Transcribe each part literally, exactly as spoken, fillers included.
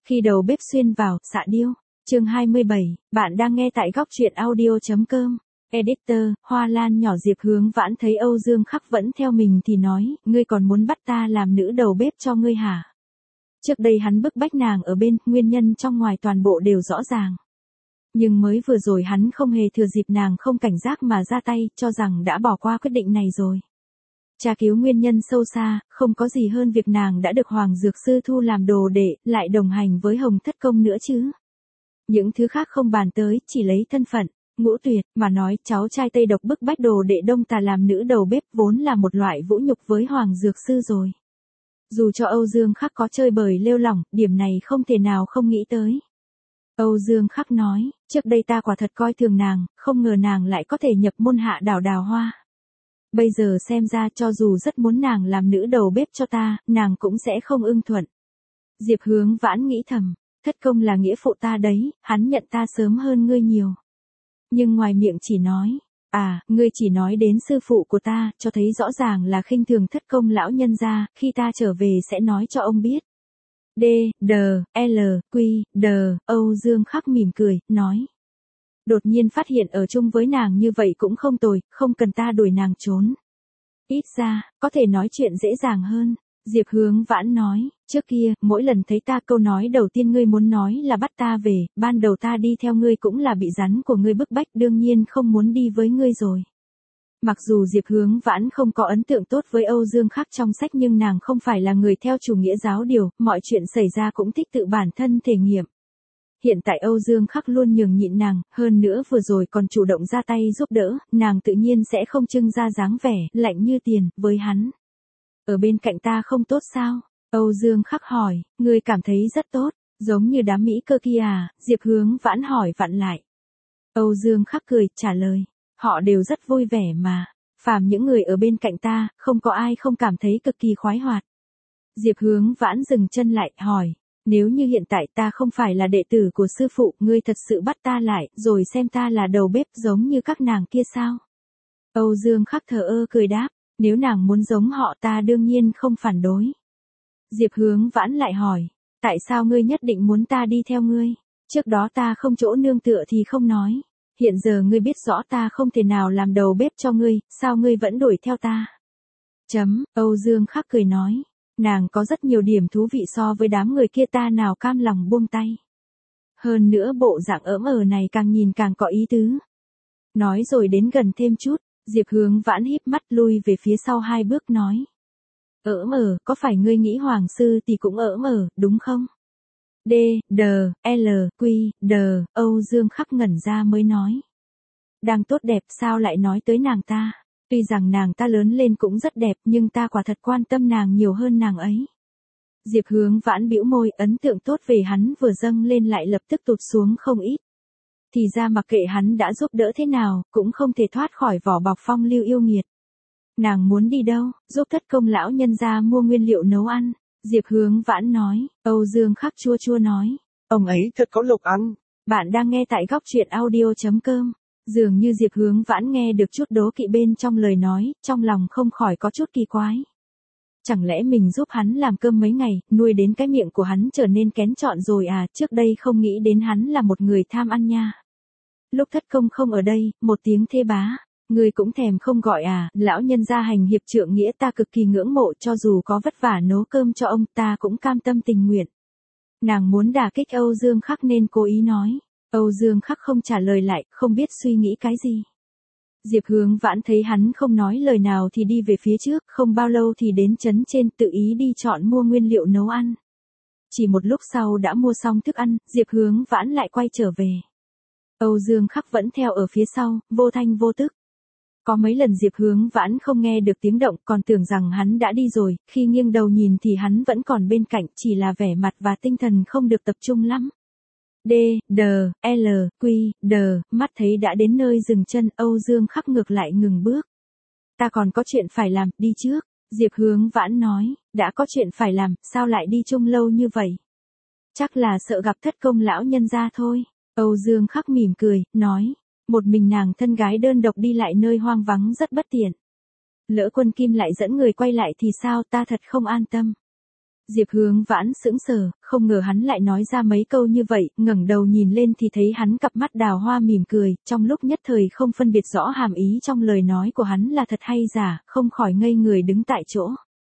Khi đầu bếp xuyên vào, xạ điêu. Chương hai mươi bảy, bạn đang nghe tại góc truyện audio.com. Editor, Hoa Lan nhỏ. Diệp Hướng Vãn thấy Âu Dương Khắc vẫn theo mình thì nói, ngươi còn muốn bắt ta làm nữ đầu bếp cho ngươi hả? Trước đây hắn bức bách nàng ở bên, nguyên nhân trong ngoài toàn bộ đều rõ ràng. Nhưng mới vừa rồi hắn không hề thừa dịp nàng không cảnh giác mà ra tay, cho rằng đã bỏ qua quyết định này rồi. Tra cứu nguyên nhân sâu xa, không có gì hơn việc nàng đã được Hoàng Dược Sư thu làm đồ đệ, lại đồng hành với Hồng Thất Công nữa chứ. Những thứ khác không bàn tới, chỉ lấy thân phận, Ngũ Tuyệt, mà nói cháu trai Tây Độc bức bách đồ đệ Đông Tà làm nữ đầu bếp vốn là một loại vũ nhục với Hoàng Dược Sư rồi. Dù cho Âu Dương Khắc có chơi bời lêu lỏng, điểm này không thể nào không nghĩ tới. Âu Dương Khắc nói, trước đây ta quả thật coi thường nàng, không ngờ nàng lại có thể nhập môn hạ đảo Đào Hoa. Bây giờ xem ra cho dù rất muốn nàng làm nữ đầu bếp cho ta, nàng cũng sẽ không ưng thuận. Diệp Hướng Vãn nghĩ thầm, Thất Công là nghĩa phụ ta đấy, hắn nhận ta sớm hơn ngươi nhiều. Nhưng ngoài miệng chỉ nói, à, ngươi chỉ nói đến sư phụ của ta, cho thấy rõ ràng là khinh thường Thất Công lão nhân gia, khi ta trở về sẽ nói cho ông biết. D, D, L, Q, D, Âu Dương Khắc mỉm cười, nói. Đột nhiên phát hiện ở chung với nàng như vậy cũng không tồi, không cần ta đuổi nàng trốn. Ít ra, có thể nói chuyện dễ dàng hơn. Diệp Hướng Vãn nói, trước kia, mỗi lần thấy ta câu nói đầu tiên ngươi muốn nói là bắt ta về, ban đầu ta đi theo ngươi cũng là bị rắn của ngươi bức bách, đương nhiên không muốn đi với ngươi rồi. Mặc dù Diệp Hướng Vãn không có ấn tượng tốt với Âu Dương Khắc trong sách nhưng nàng không phải là người theo chủ nghĩa giáo điều, mọi chuyện xảy ra cũng thích tự bản thân thể nghiệm. Hiện tại Âu Dương Khắc luôn nhường nhịn nàng, hơn nữa vừa rồi còn chủ động ra tay giúp đỡ, nàng tự nhiên sẽ không trưng ra dáng vẻ, lạnh như tiền, với hắn. Ở bên cạnh ta không tốt sao? Âu Dương Khắc hỏi, ngươi cảm thấy rất tốt, giống như đám Mỹ cơ kia à? Diệp Hướng Vãn hỏi vặn lại. Âu Dương Khắc cười, trả lời, họ đều rất vui vẻ mà, phàm những người ở bên cạnh ta, không có ai không cảm thấy cực kỳ khoái hoạt. Diệp Hướng Vãn dừng chân lại, hỏi. Nếu như hiện tại ta không phải là đệ tử của sư phụ, ngươi thật sự bắt ta lại, rồi xem ta là đầu bếp giống như các nàng kia sao? Âu Dương Khắc thờ ơ cười đáp, nếu nàng muốn giống họ ta đương nhiên không phản đối. Diệp Hướng Vãn lại hỏi, tại sao ngươi nhất định muốn ta đi theo ngươi? Trước đó ta không chỗ nương tựa thì không nói. Hiện giờ ngươi biết rõ ta không thể nào làm đầu bếp cho ngươi, sao ngươi vẫn đuổi theo ta? Chấm, Âu Dương Khắc cười nói. Nàng có rất nhiều điểm thú vị so với đám người kia ta nào cam lòng buông tay. Hơn nữa bộ dạng ỡm ờ này càng nhìn càng có ý tứ. Nói rồi đến gần thêm chút, Diệp Hướng Vãn híp mắt lui về phía sau hai bước nói. Ỡm ờ, có phải ngươi nghĩ Hoàng sư thì cũng ỡm ờ, đúng không? D, D, L, Q, D, Âu Dương Khắc ngẩn ra mới nói. Đang tốt đẹp sao lại nói tới nàng ta? Tuy rằng nàng ta lớn lên cũng rất đẹp nhưng ta quả thật quan tâm nàng nhiều hơn nàng ấy. Diệp Hướng Vãn bĩu môi, ấn tượng tốt về hắn vừa dâng lên lại lập tức tụt xuống không ít. Thì ra mặc kệ hắn đã giúp đỡ thế nào, cũng không thể thoát khỏi vỏ bọc phong lưu yêu nghiệt. Nàng muốn đi đâu, giúp Thất Công lão nhân gia mua nguyên liệu nấu ăn. Diệp Hướng Vãn nói, Âu Dương Khắc chua chua nói. Ông ấy thật có lộc ăn. Bạn đang nghe tại góc truyện audio.com. Dường như Diệp Hướng Vãn nghe được chút đố kỵ bên trong lời nói, trong lòng không khỏi có chút kỳ quái. Chẳng lẽ mình giúp hắn làm cơm mấy ngày, nuôi đến cái miệng của hắn trở nên kén chọn rồi à, trước đây không nghĩ đến hắn là một người tham ăn nha. Lúc Thất Công không ở đây, một tiếng thê bá, người cũng thèm không gọi à, lão nhân gia hành hiệp trượng nghĩa ta cực kỳ ngưỡng mộ, cho dù có vất vả nấu cơm cho ông ta cũng cam tâm tình nguyện. Nàng muốn đả kích Âu Dương Khắc nên cố ý nói. Âu Dương Khắc không trả lời lại, không biết suy nghĩ cái gì. Diệp Hướng Vãn thấy hắn không nói lời nào thì đi về phía trước, không bao lâu thì đến trấn trên tự ý đi chọn mua nguyên liệu nấu ăn. Chỉ một lúc sau đã mua xong thức ăn, Diệp Hướng Vãn lại quay trở về. Âu Dương Khắc vẫn theo ở phía sau, vô thanh vô tức. Có mấy lần Diệp Hướng Vãn không nghe được tiếng động, còn tưởng rằng hắn đã đi rồi, khi nghiêng đầu nhìn thì hắn vẫn còn bên cạnh, chỉ là vẻ mặt và tinh thần không được tập trung lắm. D, D, L, Q, D, mắt thấy đã đến nơi dừng chân, Âu Dương Khắc ngược lại ngừng bước. Ta còn có chuyện phải làm, đi trước. Diệp Hướng Vãn nói, đã có chuyện phải làm, sao lại đi chung lâu như vậy? Chắc là sợ gặp Thất Công lão nhân gia thôi. Âu Dương Khắc mỉm cười, nói, một mình nàng thân gái đơn độc đi lại nơi hoang vắng rất bất tiện. Lỡ Quân Kim lại dẫn người quay lại thì sao, ta thật không an tâm. Diệp Hướng Vãn sững sờ, không ngờ hắn lại nói ra mấy câu như vậy, ngẩng đầu nhìn lên thì thấy hắn cặp mắt đào hoa mỉm cười, trong lúc nhất thời không phân biệt rõ hàm ý trong lời nói của hắn là thật hay giả, không khỏi ngây người đứng tại chỗ.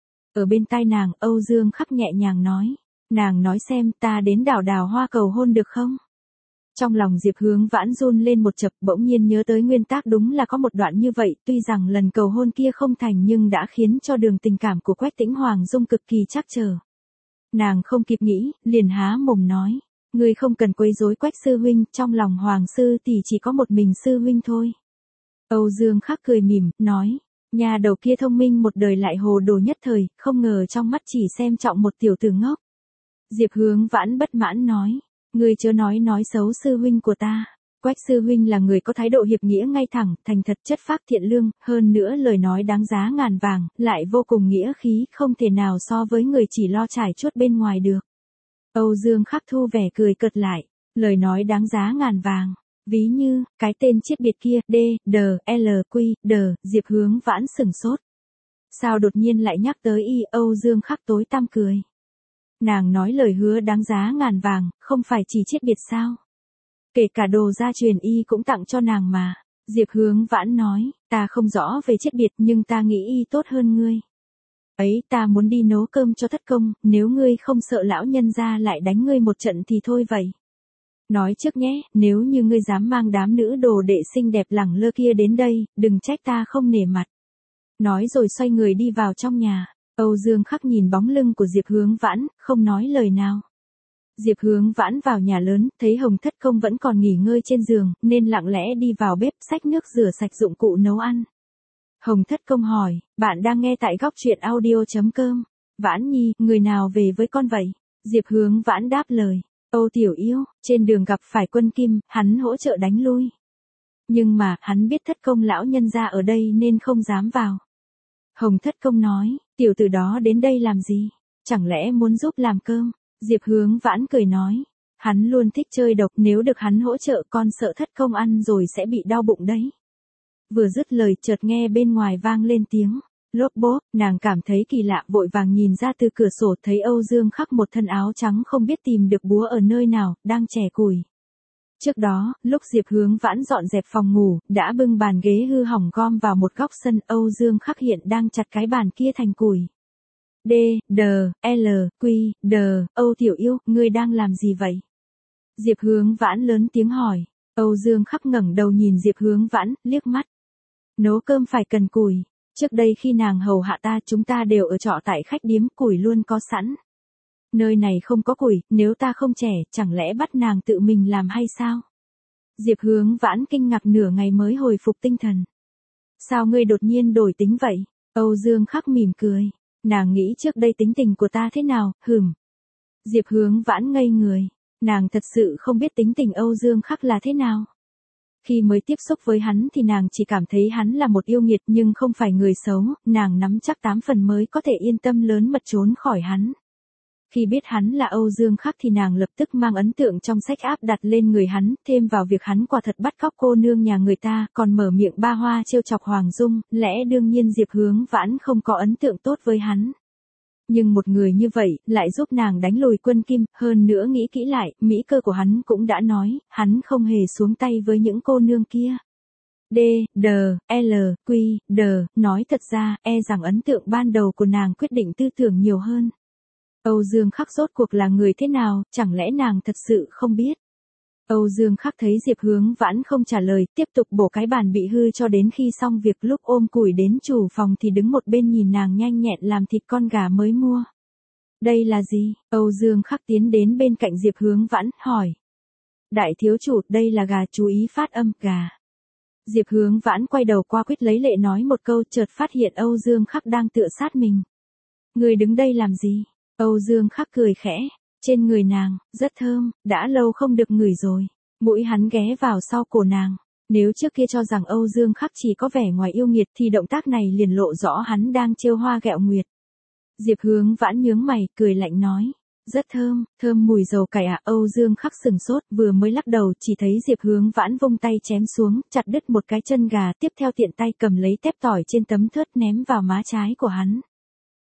Ở bên tai nàng, Âu Dương Khắc nhẹ nhàng nói, nàng nói xem ta đến đảo đào hoa cầu hôn được không? Trong lòng Diệp Hướng Vãn run lên một chập, bỗng nhiên nhớ tới nguyên tác đúng là có một đoạn như vậy, tuy rằng lần cầu hôn kia không thành nhưng đã khiến cho đường tình cảm của Quách Tĩnh Hoàng Dung cực kỳ trắc trở. Nàng không kịp nghĩ, liền há mồm nói, ngươi không cần quấy rối Quách sư huynh, trong lòng Hoàng sư tỷ chỉ có một mình sư huynh thôi. Âu Dương Khắc cười mỉm, nói, nhà đầu kia thông minh một đời lại hồ đồ nhất thời, không ngờ trong mắt chỉ xem trọng một tiểu tử ngốc. Diệp Hướng Vãn bất mãn nói, ngươi chớ nói nói xấu sư huynh của ta. Quách sư huynh là người có thái độ hiệp nghĩa ngay thẳng, thành thật chất phác thiện lương, hơn nữa lời nói đáng giá ngàn vàng, lại vô cùng nghĩa khí, không thể nào so với người chỉ lo trải chuốt bên ngoài được. Âu Dương Khắc thu vẻ cười cợt lại, lời nói đáng giá ngàn vàng, ví như, cái tên chiết biệt kia, D, D, L, Q, D, Diệp Hướng Vãn sửng sốt. Sao đột nhiên lại nhắc tới y, Âu Dương Khắc tối tăm cười. Nàng nói lời hứa đáng giá ngàn vàng, không phải chỉ chiết biệt sao? Kể cả đồ gia truyền y cũng tặng cho nàng mà. Diệp Hướng Vãn nói, ta không rõ về chiết biệt nhưng ta nghĩ y tốt hơn ngươi. Ấy, ta muốn đi nấu cơm cho thất công, nếu ngươi không sợ lão nhân gia lại đánh ngươi một trận thì thôi vậy. Nói trước nhé, nếu như ngươi dám mang đám nữ đồ đệ xinh đẹp lẳng lơ kia đến đây, đừng trách ta không nể mặt. Nói rồi xoay người đi vào trong nhà. Âu Dương Khắc nhìn bóng lưng của Diệp Hướng Vãn, không nói lời nào. Diệp Hướng Vãn vào nhà lớn, thấy Hồng Thất Công vẫn còn nghỉ ngơi trên giường, nên lặng lẽ đi vào bếp xách nước rửa sạch dụng cụ nấu ăn. Hồng Thất Công hỏi, bạn đang nghe tại góc truyện audio chấm com. Vãn Nhi, người nào về với con vậy? Diệp Hướng Vãn đáp lời, Âu Tiểu Yêu, trên đường gặp phải quân Kim, hắn hỗ trợ đánh lui. Nhưng mà, hắn biết Thất Công lão nhân gia ở đây nên không dám vào. Hồng Thất Công nói, tiểu tử đó đến đây làm gì? Chẳng lẽ muốn giúp làm cơm? Diệp Hướng Vãn cười nói, hắn luôn thích chơi độc, nếu được hắn hỗ trợ con sợ Thất Công ăn rồi sẽ bị đau bụng đấy. Vừa dứt lời chợt nghe bên ngoài vang lên tiếng lốp bốp, nàng cảm thấy kỳ lạ vội vàng nhìn ra từ cửa sổ thấy Âu Dương Khắc một thân áo trắng không biết tìm được búa ở nơi nào, đang chẻ củi. Trước đó, lúc Diệp Hướng Vãn dọn dẹp phòng ngủ, đã bưng bàn ghế hư hỏng gom vào một góc sân, Âu Dương Khắc hiện đang chặt cái bàn kia thành củi. D, D, L, Q, D, Âu Tiểu Yêu, ngươi đang làm gì vậy? Diệp Hướng Vãn lớn tiếng hỏi. Âu Dương Khắc ngẩng đầu nhìn Diệp Hướng Vãn, liếc mắt. Nấu cơm phải cần củi. Trước đây khi nàng hầu hạ ta chúng ta đều ở trọ tại khách điếm, củi luôn có sẵn. Nơi này không có củi, nếu ta không trẻ, chẳng lẽ bắt nàng tự mình làm hay sao? Diệp Hướng Vãn kinh ngạc nửa ngày mới hồi phục tinh thần. Sao ngươi đột nhiên đổi tính vậy? Âu Dương Khắc mỉm cười. Nàng nghĩ trước đây tính tình của ta thế nào, hừm. Diệp Hướng Vãn ngây người. Nàng thật sự không biết tính tình Âu Dương Khắc là thế nào. Khi mới tiếp xúc với hắn thì nàng chỉ cảm thấy hắn là một yêu nghiệt nhưng không phải người xấu, nàng nắm chắc tám phần mới có thể yên tâm lớn mật trốn khỏi hắn. Khi biết hắn là Âu Dương Khắc thì nàng lập tức mang ấn tượng trong sách áp đặt lên người hắn, thêm vào việc hắn quả thật bắt cóc cô nương nhà người ta, còn mở miệng ba hoa trêu chọc Hoàng Dung, lẽ đương nhiên Diệp Hướng Vãn không có ấn tượng tốt với hắn. Nhưng một người như vậy, lại giúp nàng đánh lùi quân Kim, hơn nữa nghĩ kỹ lại, mỹ cơ của hắn cũng đã nói, hắn không hề xuống tay với những cô nương kia. D, D, L, Q, D, nói thật ra, e rằng ấn tượng ban đầu của nàng quyết định tư tưởng nhiều hơn. Âu Dương Khắc rốt cuộc là người thế nào, chẳng lẽ nàng thật sự không biết. Âu Dương Khắc thấy Diệp Hướng Vãn không trả lời, tiếp tục bổ cái bàn bị hư cho đến khi xong việc, lúc ôm củi đến chủ phòng thì đứng một bên nhìn nàng nhanh nhẹn làm thịt con gà mới mua. Đây là gì? Âu Dương Khắc tiến đến bên cạnh Diệp Hướng Vãn, hỏi. Đại thiếu chủ, đây là gà, chú ý phát âm, gà. Diệp Hướng Vãn quay đầu qua quyết lấy lệ nói một câu, chợt phát hiện Âu Dương Khắc đang tựa sát mình. Người đứng đây làm gì? Âu Dương Khắc cười khẽ. Trên người nàng, rất thơm, đã lâu không được ngửi rồi. Mũi hắn ghé vào sau cổ nàng. Nếu trước kia cho rằng Âu Dương Khắc chỉ có vẻ ngoài yêu nghiệt thì động tác này liền lộ rõ hắn đang trêu hoa ghẹo nguyệt. Diệp Hướng Vãn nhướng mày, cười lạnh nói. Rất thơm, thơm mùi dầu cải à? Âu Dương Khắc sừng sốt, vừa mới lắc đầu chỉ thấy Diệp Hướng Vãn vung tay chém xuống, chặt đứt một cái chân gà, tiếp theo tiện tay cầm lấy tép tỏi trên tấm thớt ném vào má trái của hắn.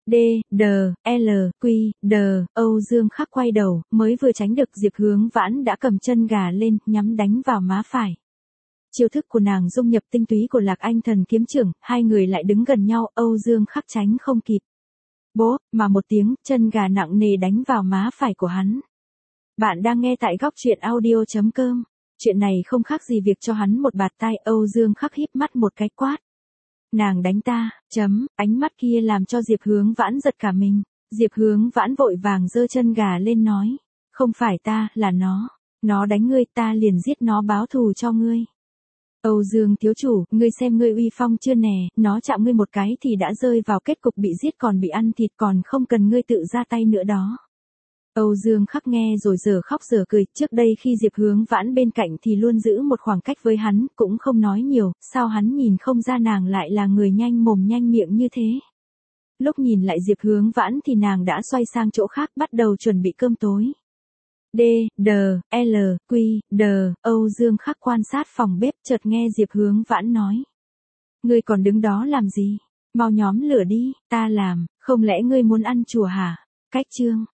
D, D, L, Q, D, Âu Dương Khắc quay đầu, mới vừa tránh được Diệp Hướng Vãn đã cầm chân gà lên, nhắm đánh vào má phải. Chiêu thức của nàng dung nhập tinh túy của Lạc Anh Thần kiếm trưởng, hai người lại đứng gần nhau, Âu Dương Khắc tránh không kịp. Bố, mà một tiếng, chân gà nặng nề đánh vào má phải của hắn. Bạn đang nghe tại góc truyện audio chấm com. Chuyện này không khác gì việc cho hắn một bạt tai, Âu Dương Khắc híp mắt một cái quát. Nàng đánh ta, chấm, ánh mắt kia làm cho Diệp Hướng Vãn giật cả mình. Diệp Hướng Vãn vội vàng giơ chân gà lên nói. Không phải ta, là nó. Nó đánh ngươi, ta liền giết nó báo thù cho ngươi. Âu Dương thiếu chủ, ngươi xem ngươi uy phong chưa nè, nó chạm ngươi một cái thì đã rơi vào kết cục bị giết còn bị ăn thịt còn không cần ngươi tự ra tay nữa đó. Âu Dương Khắc nghe rồi giờ khóc giờ cười, trước đây khi Diệp Hướng Vãn bên cạnh thì luôn giữ một khoảng cách với hắn, cũng không nói nhiều, sao hắn nhìn không ra nàng lại là người nhanh mồm nhanh miệng như thế. Lúc nhìn lại Diệp Hướng Vãn thì nàng đã xoay sang chỗ khác bắt đầu chuẩn bị cơm tối. D, D, L, Q, D, Âu Dương Khắc quan sát phòng bếp chợt nghe Diệp Hướng Vãn nói. Ngươi còn đứng đó làm gì? Mau nhóm lửa đi, ta làm, không lẽ ngươi muốn ăn chùa hả? Cách chương.